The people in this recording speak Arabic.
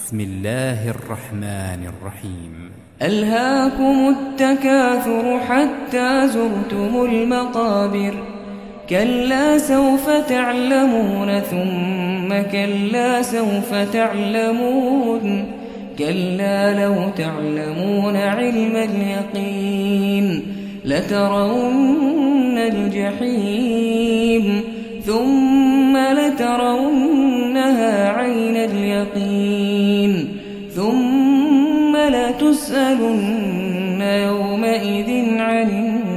بسم الله الرحمن الرحيم. ألهاكم التكاثر حتى زرتم المقابر كلا سوف تعلمون ثم كلا سوف تعلمون كلا لو تعلمون علم اليقين لترون الجحيم ثم لترونها عين اليقين ثم لتسألن يومئذ عن